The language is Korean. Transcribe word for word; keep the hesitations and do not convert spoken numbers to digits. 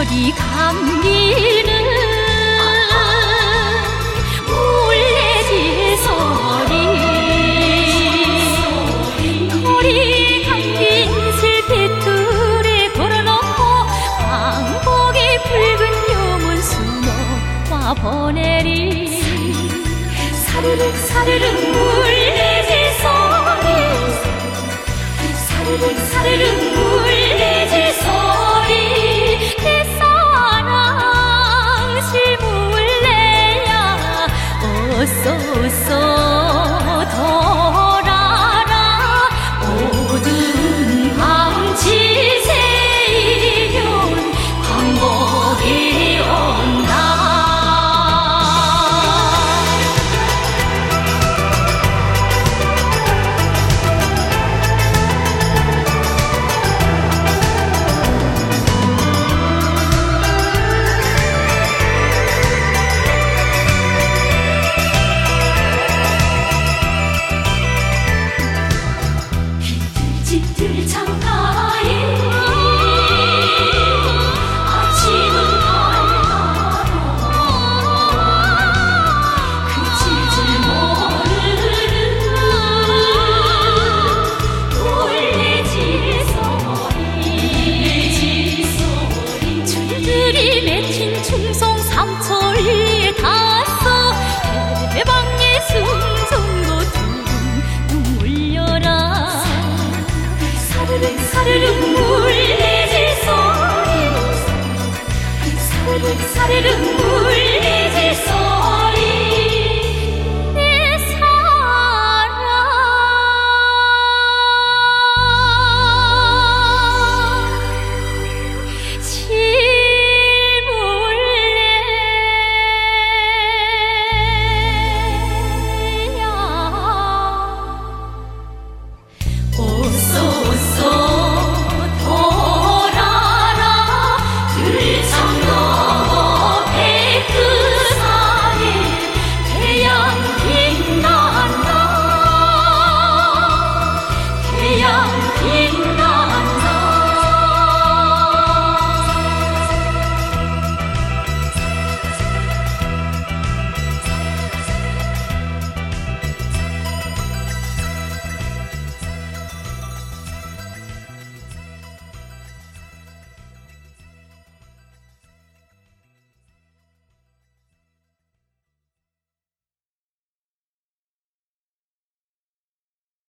머리 감기는 물레질 소리, 머리 감긴 슬피툴에 걸어놓고 왕복이 붉은 요문 수놓아 보내리. 사르륵 사르륵 물레질 소리, 사르륵 사르륵 물레질 소리. 내 사랑 실물레야 어서 어서 돌아라. 모든 밤 지새이면 광복이 온다. 집들 창가에 아침은 밝아도 그칠줄 모르는 물레질 소리, 줄들이 맺힌 충성 삼천리에 닿았어. 해방의 숨성도 둥둥 울려라. 사르륵 사르륵 물레질 소리, 사르륵 사르륵 물레질 소리.